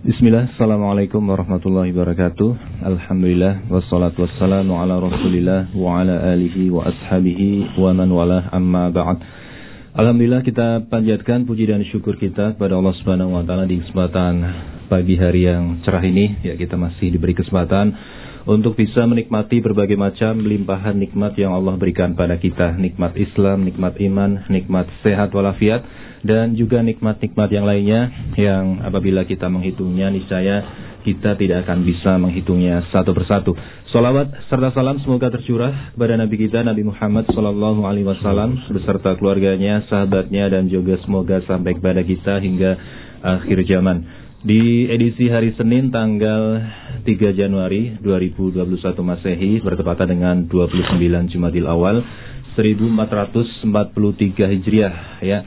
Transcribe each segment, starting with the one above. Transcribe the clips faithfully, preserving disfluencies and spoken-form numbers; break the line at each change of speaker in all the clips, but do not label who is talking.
Bismillah, Assalamualaikum warahmatullahi wabarakatuh. Alhamdulillah, wassalatu wassalamu ala rasulillah wa ala alihi wa ashabihi wa man walah, amma ba'd. Alhamdulillah, kita panjatkan puji dan syukur kita kepada Allah Subhanahu wa taala di kesempatan pagi hari yang cerah ini. Ya, kita masih diberi kesempatan untuk bisa menikmati berbagai macam limpahan nikmat yang Allah berikan pada kita. Nikmat Islam, nikmat iman, nikmat sehat walafiat, dan juga nikmat-nikmat yang lainnya yang apabila kita menghitungnya niscaya kita tidak akan bisa menghitungnya satu persatu. Salawat serta salam semoga tercurah kepada Nabi kita Nabi Muhammad sallallahu alaihi wasallam beserta keluarganya, sahabatnya, dan juga semoga sampai kepada kita hingga akhir zaman. Di edisi hari Senin tanggal tiga Januari dua ribu dua puluh satu Masehi bertepatan dengan dua puluh sembilan Jumadil Awal seribu empat ratus empat puluh tiga Hijriah, ya.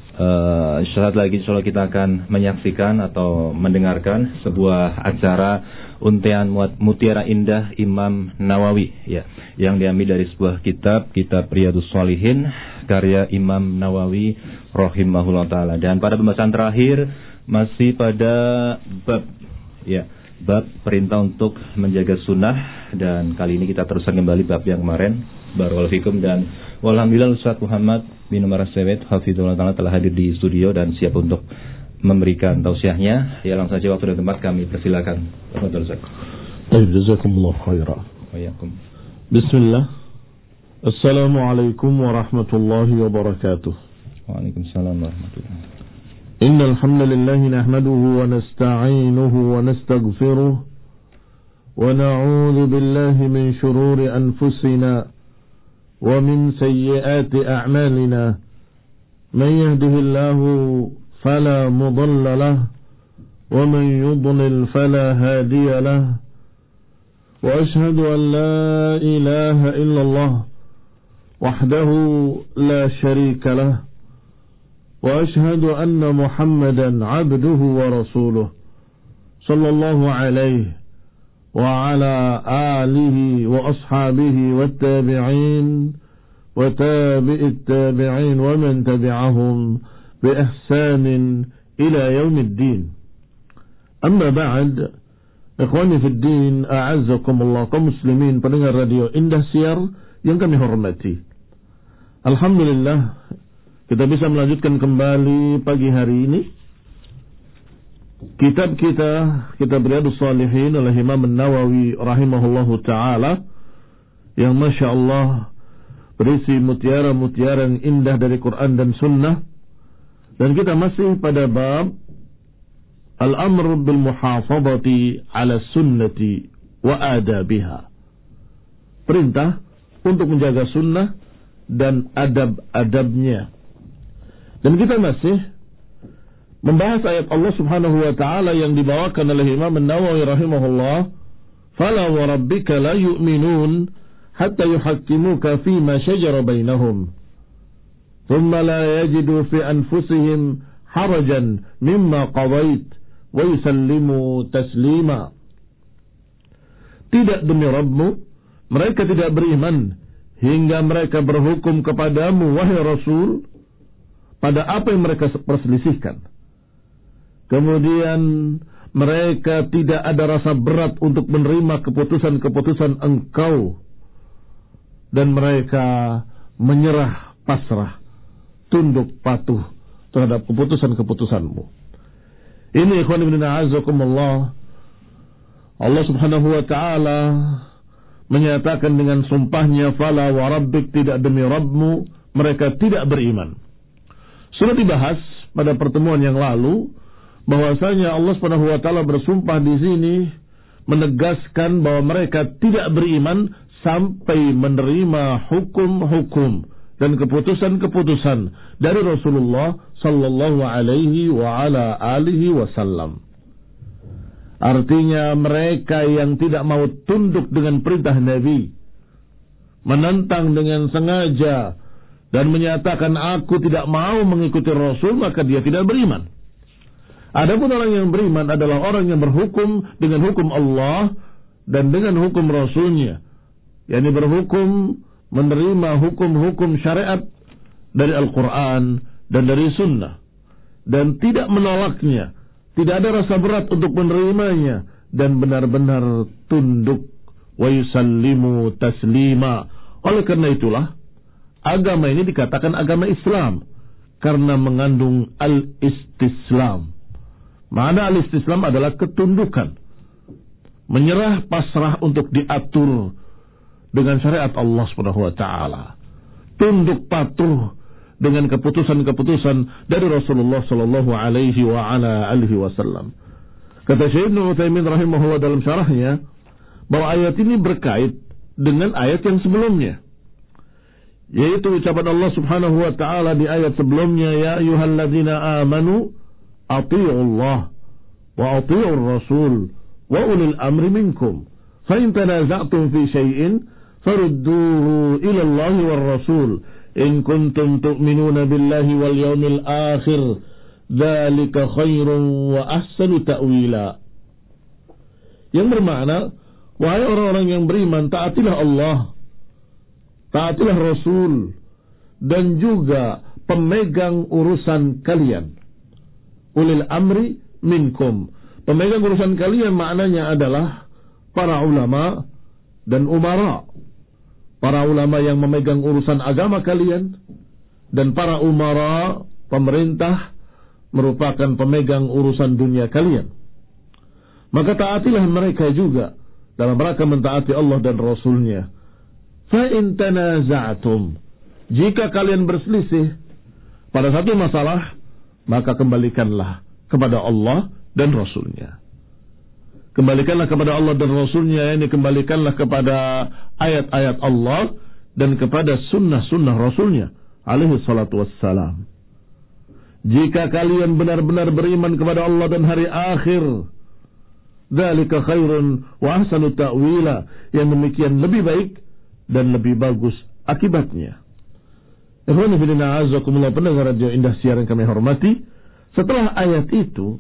Uh, Saat lagi insyaallah kita akan menyaksikan atau mendengarkan sebuah acara untean Mutiara Indah Imam Nawawi, ya, yang diambil dari sebuah kitab kitab Riyadhus Shalihin karya Imam Nawawi rahimahullah taala. Dan pada pembahasan terakhir masih pada bab, ya, bab perintah untuk menjaga sunnah, dan kali ini kita teruskan kembali bab yang kemarin. Barakallahu fikum. Dan walhamdulillah Ustaz Muhammad bin Umar As-Sawid hafizahullah taala telah hadir di studio dan siap untuk memberikan tausiahnya. Ya, langsung saja waktu dan tempat kami persilakan. Tafadhol Ustaz.
Baik, jazakumullah khairan.
Wa iyyakum.
Bismillah. Assalamualaikum warahmatullahi wabarakatuh.
Waalaikumsalam warahmatullahi.
Innal hamdalillah nahmaduhu wa nasta'inuhu wa nastaghfiruh wa na'udzu billahi min shururi anfusina wa min sayyiati a'malina. Man yahdihillahu fala mudilla lahu wa man yudlil fala hadiya lahu. Wa ashhadu an la ilaha illallah wahdahu la sharika lahu. Wa ashhadu anna Muhammadan abduhu wa rasuluh sallallahu alaihi wa ala alihi wa ashabihi wa tabi'in wa tabi'it tabi'in wa man tabi'ahum bi ihsanin ila yaumiddin. Amma ba'd, ikhwani fid din, a'azzakumullah, kaum muslimin pendengar radio Indah Siar yang kami hormati. Alhamdulillah kita bisa melanjutkan kembali pagi hari ini kitab kita, kitab Riyadhus Shalihin oleh Imam Nawawi rahimahullahu ta'ala, yang Masya Allah berisi mutiara-mutiara yang indah dari Quran dan Sunnah. Dan kita masih pada bab Al-Amr bil muhafadhati ala sunnati wa adabiha, perintah untuk menjaga sunnah dan adab-adabnya. Dan kita masih membahas ayat Allah Subhanahu wa taala yang dibawakan oleh Imam An-Nawawi rahimahullah, "Fala wa rabbika la yu'minun hatta yuhakkimuka fima shajara bainahum, thumma la yajidu fi anfusihim harajan mimma qadait wa yusallimu taslima." Tidak demi Rabbmu, mereka tidak beriman hingga mereka berhukum kepadamu wahai Rasul pada apa yang mereka perselisihkan. Kemudian mereka tidak ada rasa berat untuk menerima keputusan-keputusan engkau, dan mereka menyerah pasrah, tunduk patuh terhadap keputusan-keputusanmu. Ini ikhwan ibn a'azakumullah, Allah Subhanahu wa ta'ala menyatakan dengan sumpahnya, "Fala wa rabbik," tidak demi Rabbmu, mereka tidak beriman. Sudah dibahas pada pertemuan yang lalu bahwasanya Allah Subhanahu wa taala bersumpah di sini menegaskan bahwa mereka tidak beriman sampai menerima hukum-hukum dan keputusan-keputusan dari Rasulullah sallallahu alaihi wa ala alihi wasallam. Artinya mereka yang tidak mau tunduk dengan perintah Nabi, menentang dengan sengaja dan menyatakan aku tidak mau mengikuti Rasul, maka dia tidak beriman. Adapun orang yang beriman adalah orang yang berhukum dengan hukum Allah dan dengan hukum Rasulnya, yakni berhukum menerima hukum-hukum syariat dari Al-Quran dan dari Sunnah, dan tidak menolaknya, tidak ada rasa berat untuk menerimanya, dan benar-benar tunduk. Wa yusallimu taslima. Oleh karena itulah agama ini dikatakan agama Islam, karena mengandung al-istislam. Mana al-istislam adalah ketundukan, menyerah, pasrah untuk diatur dengan syariat Allah Subhanahu wa taala. Tunduk patuh dengan keputusan-keputusan dari Rasulullah sallallahu alaihi wa ala alihi wasallam. Kata Syekh Ibnu Utsaimin rahimahullah dalam syarahnya bahwa ayat ini berkait dengan ayat yang sebelumnya, yaitu ucapan Allah Subhanahu wa taala di ayat sebelumnya, ya ayyuhalladzina amanu athi'ullah wa athi'ur rasul wa ulil amri minkum fa in tanaza'tum fi syai'in farudduhu ila Allah war rasul in kuntum tu'minuna billahi wal yawmil akhir dzalika khairun wa ahsanu ta'wila. Yang bermakna, wahai orang-orang yang beriman, taatilah Allah, taatilah Rasul, dan juga pemegang urusan kalian. Ulil amri minkum. Pemegang urusan kalian maknanya adalah para ulama dan umara. Para ulama yang memegang urusan agama kalian, dan para umara, pemerintah, merupakan pemegang urusan dunia kalian. Maka taatilah mereka juga dalam rangka mentaati Allah dan Rasulnya. Fa in tanaza'tum, jika kalian berselisih pada satu masalah, maka kembalikanlah kepada Allah dan Rasulnya. Kembalikanlah kepada Allah dan Rasulnya, ini kembalikanlah kepada ayat-ayat Allah dan kepada sunnah-sunnah Rasulnya alaihi salatu wassalam. Jika kalian benar-benar beriman kepada Allah dan hari akhir, dzalika khairun wa ahsanu ta'wila, yang demikian lebih baik dan lebih bagus akibatnya. Ikhwan fillah azakumullah, pendengar radio Indah siaran kami hormati, setelah ayat itu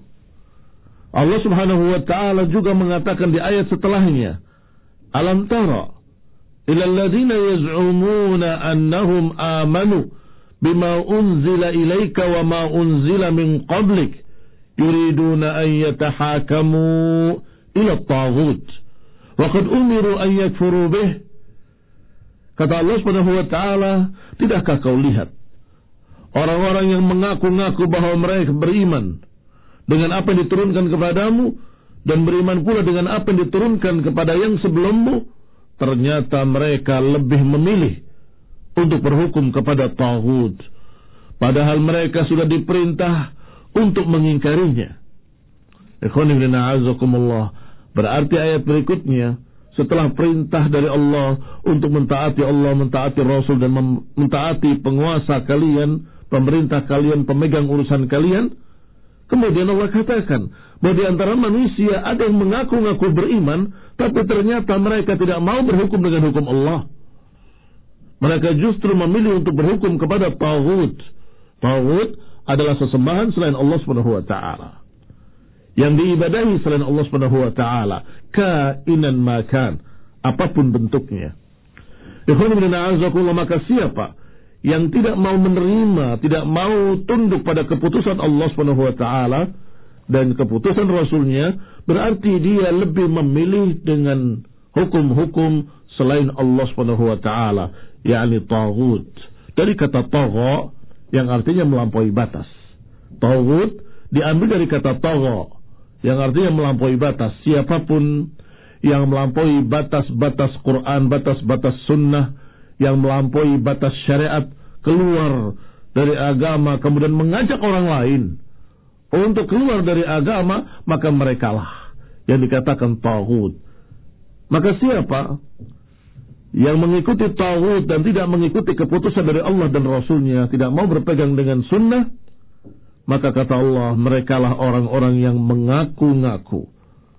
Allah Subhanahu wa taala juga mengatakan di ayat setelahnya, alam tara ila alladziina yaz'umuna annahum amanu bima unzila ilaika wa ma unzila min qablik yuriduna an yatahakamu ila at-taghut wa qad umiru an yakfuru bih. Kata Allah Subhanahu wa taala, tidakkah kau lihat orang-orang yang mengaku-ngaku bahwa mereka beriman dengan apa yang diturunkan kepadamu dan beriman pula dengan apa yang diturunkan kepada yang sebelummu, ternyata mereka lebih memilih untuk berhukum kepada taghut, padahal mereka sudah diperintah untuk mengingkarinya. Ikhwan fillah azakumullah, berarti ayat berikutnya setelah perintah dari Allah untuk mentaati Allah, mentaati Rasul, dan mentaati penguasa kalian, pemerintah kalian, pemegang urusan kalian, kemudian Allah katakan bahwa di antara manusia ada yang mengaku-ngaku beriman, tapi ternyata mereka tidak mau berhukum dengan hukum Allah. Mereka justru memilih untuk berhukum kepada taghut. Taghut adalah sesembahan selain Allah Subhanahu wa taala, yang diibadahi selain Allah Subhanahu wa taala, kainan makan, apapun bentuknya. Ikhwan fillah azakumullah, maka siapa yang tidak mau menerima, tidak mau tunduk pada keputusan Allah Subhanahu wa taala dan keputusan Rasulnya, berarti dia lebih memilih dengan hukum-hukum selain Allah Subhanahu wa taala, yakni taghut. Dari kata tagha yang artinya melampaui batas. Taghut diambil dari kata tagha yang artinya melampaui batas. Siapapun yang melampaui batas-batas Quran, batas-batas sunnah, yang melampaui batas syariat, keluar dari agama, kemudian mengajak orang lain untuk keluar dari agama, maka merekalah yang dikatakan taghut. Maka siapa yang mengikuti taghut dan tidak mengikuti keputusan dari Allah dan Rasulnya, tidak mau berpegang dengan sunnah, maka kata Allah, merekalah orang-orang yang mengaku-ngaku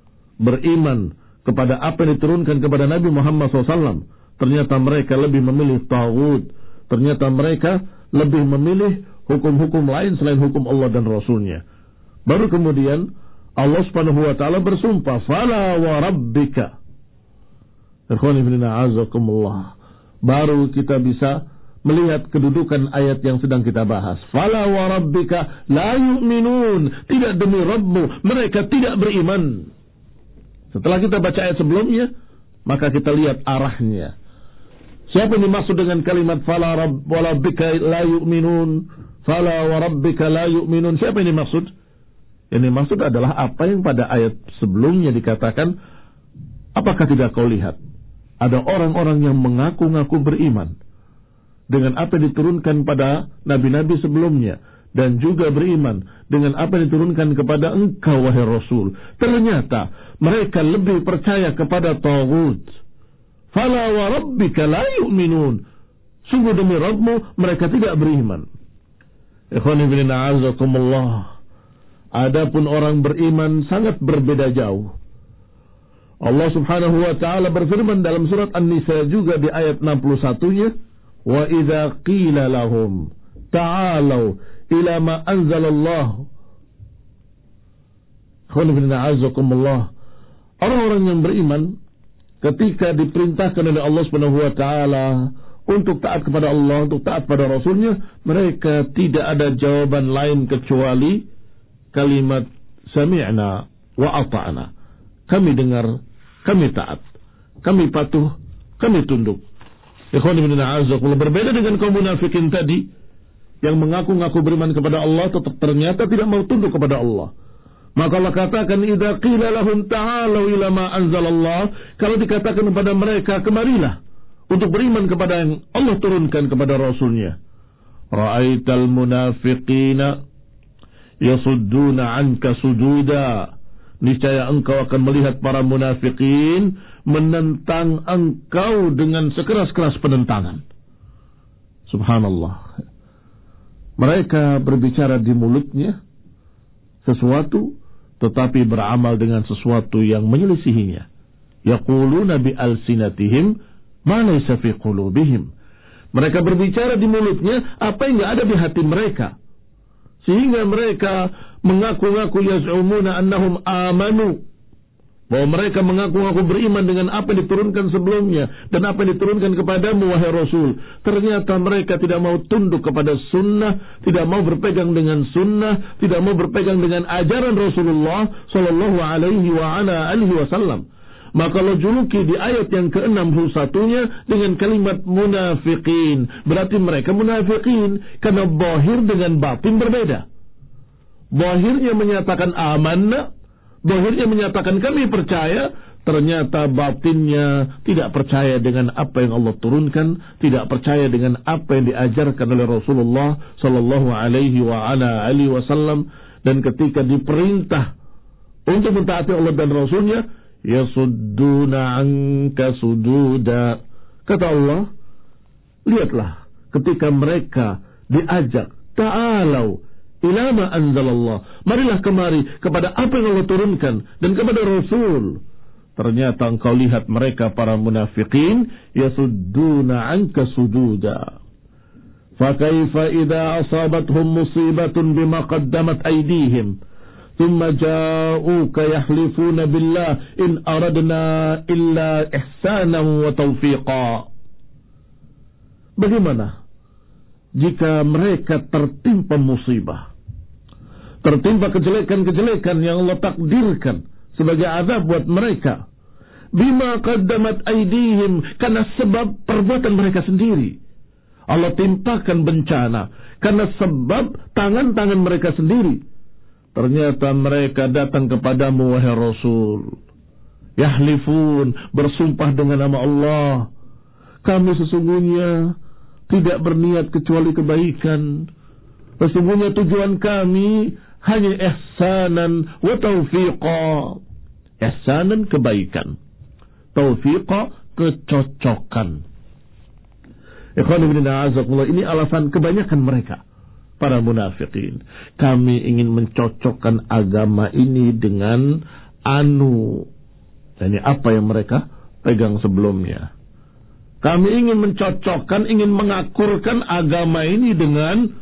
beriman kepada apa yang diturunkan kepada Nabi Muhammad shallallahu alaihi wasallam. Ternyata mereka lebih memilih taghut. Ternyata mereka lebih memilih hukum-hukum lain selain hukum Allah dan Rasulnya. Baru kemudian Allah Subhanahu wa taala bersumpah, fala wa rabbika. Ikhwani fillah azakumullah, baru kita bisa melihat kedudukan ayat yang sedang kita bahas. Fala wa rabbika la yu'minun. Tidak demi Rabbmu, mereka tidak beriman. Setelah kita baca ayat sebelumnya, maka kita lihat arahnya. Siapa yang dimaksud dengan kalimat fala wa rabbika la yu'minun? Fala wa rabbika la yu'minun. Siapa yang dimaksud? Yang dimaksud adalah apa yang pada ayat sebelumnya dikatakan, apakah tidak kau lihat? Ada orang-orang yang mengaku-ngaku beriman dengan apa yang diturunkan pada nabi-nabi sebelumnya, dan juga beriman dengan apa yang diturunkan kepada engkau wahai Rasul. Ternyata mereka lebih percaya kepada taghut. Fala wa rabbika la yu'minun. Sungguh demi Rabbmu mereka tidak beriman. Ikhwani fillah a'azakumullah. Adapun orang beriman sangat berbeda jauh. Allah Subhanahu wa taala berfirman dalam surat An-Nisa juga di ayat enam puluh satu-nya, wa idza qila lahum ta'alu ila ma anzalallahu. Orang-orang yang beriman ketika diperintahkan oleh Allah Subhanahu wa taala untuk taat kepada Allah, untuk taat pada Rasulnya, mereka tidak ada jawaban lain kecuali kalimat sami'na wa ata'na. Kami dengar, kami taat, kami patuh, kami tunduk. Ikhwan ibn a'azakullah, berbeda dengan kaum munafikin tadi yang mengaku-ngaku beriman kepada Allah, tetap ternyata tidak mau tunduk kepada Allah. Maka Allah katakan, idza qila lahum ta'alu ila ma anzalallah, kalau dikatakan kepada mereka, kemarilah untuk beriman kepada yang Allah turunkan kepada Rasulnya. Ra'aital munafiqina yasudduna anka sujuda. Niscaya engkau akan melihat para munafikin menentang engkau dengan sekeras-keras penentangan. Subhanallah. Mereka berbicara di mulutnya sesuatu, tetapi beramal dengan sesuatu yang menyelisihinya. Yaquluna bi alsinatihim ma laysa fi qulubihim. Mereka berbicara di mulutnya apa yang tidak ada di hati mereka. Sehingga mereka mengaku-ngaku yaz'umuna annahum amanu, bahwa mereka mengaku-ngaku beriman dengan apa yang diturunkan sebelumnya dan apa yang diturunkan kepadamu wahai Rasul. Ternyata mereka tidak mau tunduk kepada sunnah, tidak mau berpegang dengan sunnah, tidak mau berpegang dengan ajaran Rasulullah sallallahu alaihi wa ala alihi wasallam. Maka Allah juluki di ayat yang ke enam puluh satu-nya dengan kalimat munafiqin. Berarti mereka munafiqin karena zahir dengan batin berbeda. Zahirnya menyatakan amanna, zahirnya menyatakan kami percaya, ternyata batinnya tidak percaya dengan apa yang Allah turunkan, tidak percaya dengan apa yang diajarkan oleh Rasulullah sallallahu alaihi wa ala alihi wasallam. Dan ketika diperintah untuk mentaati Allah dan Rasulnya, yasudduna anka sududa. Kata Allah, lihatlah ketika mereka diajak, ta'alau ila ma anzalallah, marilah kemari kepada apa yang Allah turunkan dan kepada Rasul. Ternyata engkau lihat mereka para munafikin yasudduna anka sududa. Fa kaifa idza asabathum musibatun bima qaddamat aydihim ثم جاءوك يحلفون بالله إن أردنا إلا إحسانا وتوفيقا. Bagaimana jika mereka tertimpa musibah, tertimpa kejelekan-kejelekan yang Allah takdirkan sebagai azab buat mereka, bima qaddamat aydihim, karena sebab perbuatan mereka sendiri. Allah timpakan bencana karena sebab tangan-tangan mereka sendiri. Ternyata mereka datang kepadamu wahai Rasul, yahlifun, bersumpah dengan nama Allah, kami sesungguhnya tidak berniat kecuali kebaikan, sesungguhnya tujuan kami hanya ihsanan wa taufiqa. Ihsanan kebaikan, taufiqa kecocokan. Ikhwan ibn a'azakullah, ini alasan kebanyakan mereka para munafikin. Kami ingin mencocokkan agama ini dengan anu, ini apa yang mereka pegang sebelumnya. Kami ingin mencocokkan, ingin mengakurkan agama ini dengan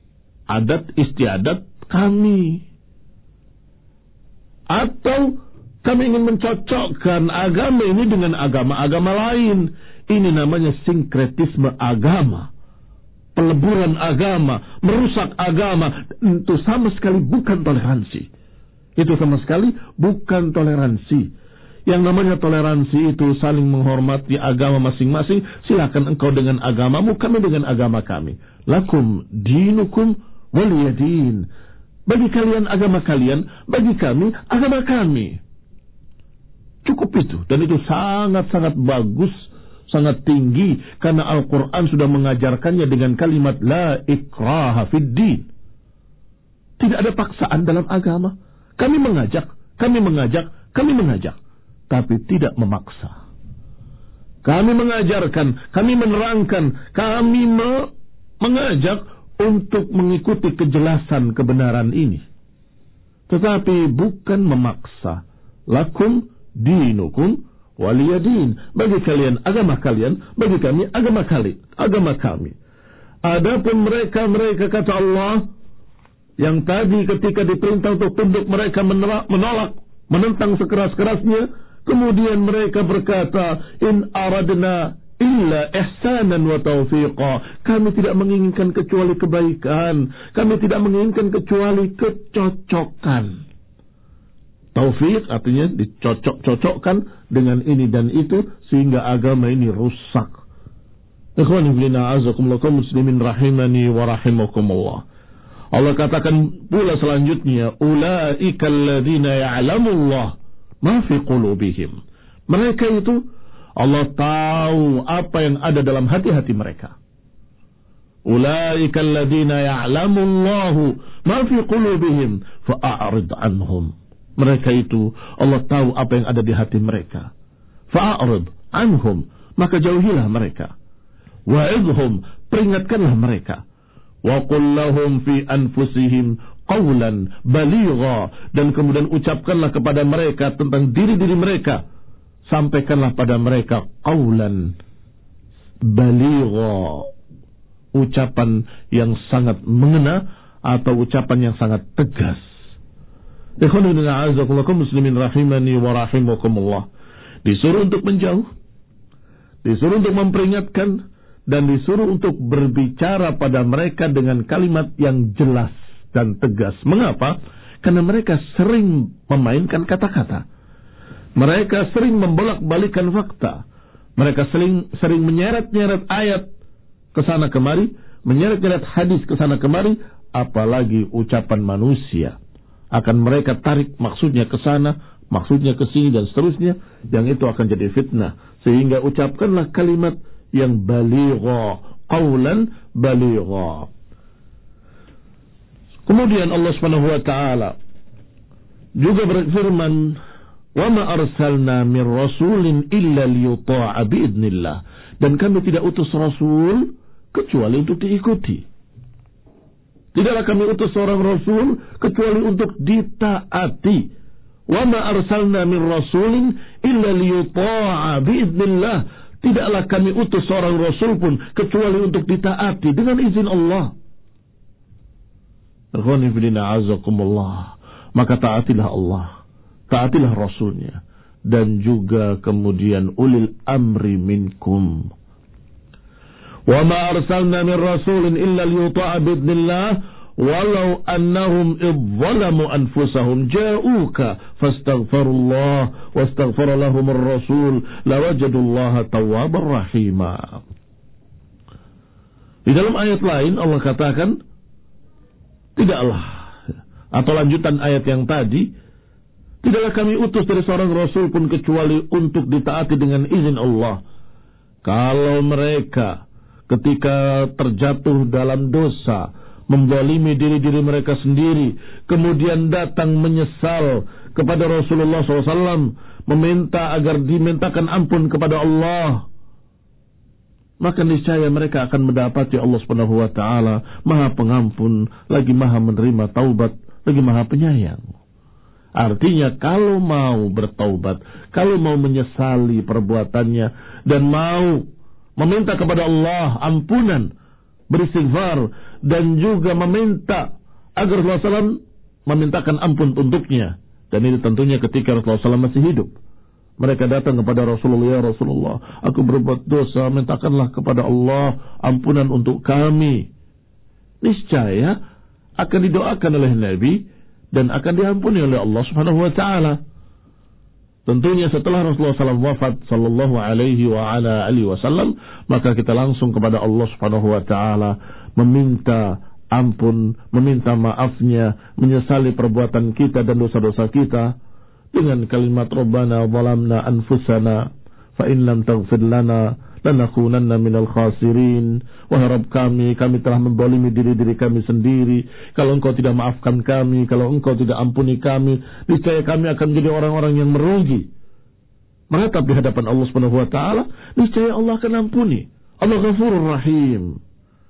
adat istiadat kami, atau Kami ingin mencocokkan agama ini dengan agama-agama lain. Ini namanya sinkretisme agama. Peleburan agama, merusak agama. Itu sama sekali bukan toleransi. Itu sama sekali bukan toleransi. Yang namanya toleransi itu saling menghormati agama masing-masing. Silakan engkau dengan agamamu, kami dengan agama kami. Lakum dinukum waliyadin. Bagi kalian agama kalian, bagi kami agama kami. Cukup itu. Dan itu sangat-sangat bagus, sangat tinggi. Karena Al-Quran sudah mengajarkannya dengan kalimat la ikraha fid din. Tidak ada paksaan dalam agama. Kami mengajak, kami mengajak, kami mengajak. Tapi tidak memaksa. Kami mengajarkan, kami menerangkan, kami me- mengajak untuk mengikuti kejelasan kebenaran ini. Tetapi bukan memaksa. Lakum dinukum waliyadin. Bagi kalian agama kalian, bagi kami agama kali, agama kami. Adapun mereka-mereka kata Allah yang tadi ketika diperintah untuk tunduk mereka menolak, menolak menentang sekeras-kerasnya. Kemudian mereka berkata, in aradna illa ihsanan wa taufiqa. Kami tidak menginginkan kecuali kebaikan. Kami tidak menginginkan kecuali kecocokan. Taufik artinya dicocok-cocokkan dengan ini dan itu sehingga agama ini rusak. Ikhwani fillah azakumullah kaum muslimin rahimani wa rahimakumullah. Allah katakan pula selanjutnya, ulaika alladzina ya'lamullah ma fi qulubihim. Mereka itu Allah tahu apa yang ada dalam hati-hati mereka. Ulaika alladzina ya'lamullahu ma fi qulubihim fa'arid anhum. Mereka itu Allah tahu apa yang ada di hati mereka. Fa'arid anhum, maka jauhilah mereka. Wa'idhum, peringatkanlah mereka. Wa qul lahum fi anfusihim qawlan baligha, dan kemudian ucapkanlah kepada mereka tentang diri-diri mereka, sampaikanlah pada mereka qawlan baligha, ucapan yang sangat mengena atau ucapan yang sangat tegas. Ikhwanuna a'azakumullah muslimin rahimani wa rahimakumullah. Disuruh untuk menjauh, disuruh untuk memperingatkan, dan disuruh untuk berbicara pada mereka dengan kalimat yang jelas dan tegas. Mengapa? Karena mereka sering memainkan kata-kata. Mereka sering membolak-balikan fakta. Mereka sering sering menyeret-nyeret ayat ke sana kemari, menyeret-nyeret hadis ke sana kemari, apalagi ucapan manusia. Akan mereka tarik maksudnya ke sana, maksudnya ke sini dan seterusnya, yang itu akan jadi fitnah. Sehingga ucapkanlah kalimat yang baligha, qawlan baligha. Kemudian Allah Subhanahu wa taala juga berfirman, "Wa ma arsalna mir rasulin illa liyuta'a biidznillah." Dan kami tidak utus rasul kecuali untuk diikuti. Tidaklah kami utus seorang rasul kecuali untuk ditaati. "Wa ma arsalna mir rasulin illa liyuta'a biidznillah." Tidaklah kami utus seorang rasul pun kecuali untuk ditaati dengan izin Allah. Maka taatilah Allah, taatilah Rasulnya, dan juga kemudian ulil amri minkum. Wa ma arsalna min rasulin illa liyuta'a biidznillah walau annahum idzalamu anfusahum ja'uka fastaghfirullah wastaghfara lahumur rasul lawajadullaha tawwabar rahima. Di dalam ayat lain Allah katakan, tidaklah, atau lanjutan ayat yang tadi, tidaklah kami utus dari seorang rasul pun kecuali untuk ditaati dengan izin Allah. Kalau mereka ketika terjatuh dalam dosa, menzalimi diri-diri mereka sendiri, kemudian datang menyesal kepada Rasulullah shallallahu alaihi wasallam, meminta agar dimintakan ampun kepada Allah, maka niscaya mereka akan mendapati Allah Subhanahu wa taala Maha Pengampun, lagi Maha menerima taubat, lagi Maha Penyayang. Artinya kalau mau bertaubat, kalau mau menyesali perbuatannya dan mau meminta kepada Allah ampunan, beristighfar, dan juga meminta agar Rasulullah shallallahu alaihi wasallam memintakan ampun untuknya, Dan ini tentunya ketika Rasulullah shallallahu alaihi wasallam masih hidup. Mereka datang kepada Rasulullah, ya Rasulullah, aku berbuat dosa, mintakanlah kepada Allah ampunan untuk kami. Niscaya akan didoakan oleh Nabi dan akan diampuni oleh Allah Subhanahu wa taala. Tentunya setelah Rasulullah shallallahu alaihi wasallam wafat sallallahu alaihi wa ala alihi wasallam, maka kita langsung kepada Allah Subhanahu wa taala meminta ampun, meminta maafnya, menyesali perbuatan kita dan dosa-dosa kita dengan kalimat Rabbana zalamna anfusana fa in lam taghfir lana lanakunanna minal khasirin. Wahai Rabb kami, kami telah menzalimi diri-diri kami sendiri. Kalau Engkau tidak maafkan kami, kalau Engkau tidak ampuni kami, niscaya kami akan menjadi orang-orang yang merugi. Meratap di hadapan Allah Subhanahu wa taala, niscaya Allah akan ampuni. Allah Ghafurur Rahim.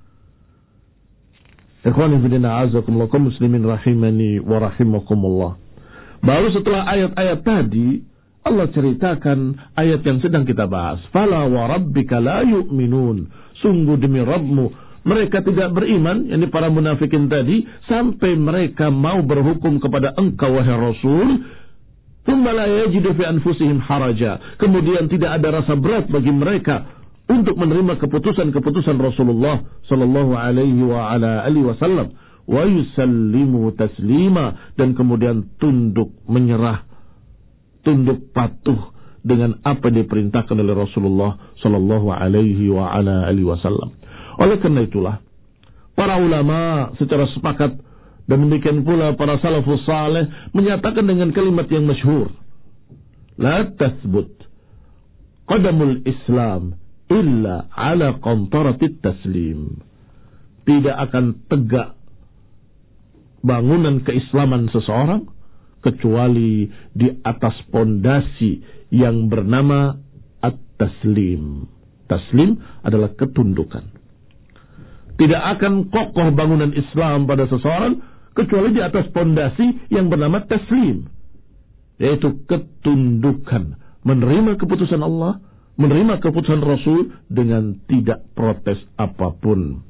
Ikhwani fillah, a'azakumullah, kaum muslimin rahimani wa rahimakumullah. Baru setelah ayat-ayat tadi, Allah ceritakan ayat yang sedang kita bahas. Fala wa rabbika la yu'minun. Sungguh demi Rabbmu, mereka tidak beriman, yakni para munafikin tadi, sampai mereka mau berhukum kepada engkau, wahai Rasul. Thumma la yajidu fi anfusihim haraja. Kemudian tidak ada rasa berat bagi mereka untuk menerima keputusan-keputusan Rasulullah sallallahu alaihi wa ala alihi wasallam. Wa yusallimu taslima, dan kemudian tunduk menyerah, tunduk patuh dengan apa yang diperintahkan oleh Rasulullah sallallahu alaihi wa ala alihi wasallam. Oleh karena itulah para ulama secara sepakat, dan demikian pula para salafus saleh menyatakan dengan kalimat yang masyhur, la tathbut qadamul Islam illa ala qantaratit taslim. Tidak akan tegak bangunan keislaman seseorang kecuali di atas pondasi yang bernama at-taslim. Taslim adalah ketundukan. Tidak akan kokoh bangunan Islam pada seseorang kecuali di atas pondasi yang bernama taslim, yaitu ketundukan, menerima keputusan Allah, menerima keputusan Rasul dengan tidak protes apapun.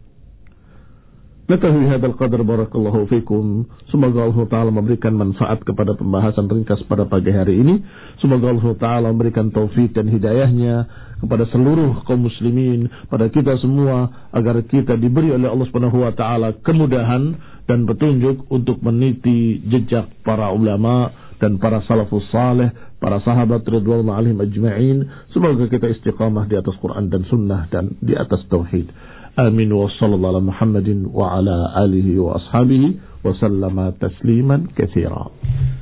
Naktafi hadzal qadar, barakallahu fikum. Semoga Allah Ta'ala memberikan manfaat kepada pembahasan ringkas pada pagi hari ini. Semoga Allah Ta'ala memberikan taufik dan hidayahnya kepada seluruh kaum muslimin, pada kita semua, agar kita diberi oleh Allah Subhanahu wa taala kemudahan dan petunjuk untuk meniti jejak para ulama dan para salafus saleh, para sahabat radhiyallahu alaihim ajma'in. Semoga kita istiqamah di atas Quran dan sunnah dan di atas tauhid. Amin wa sallallahu ala Muhammadin wa ala alihi wa ashabihi wa sallama tasliman katsira.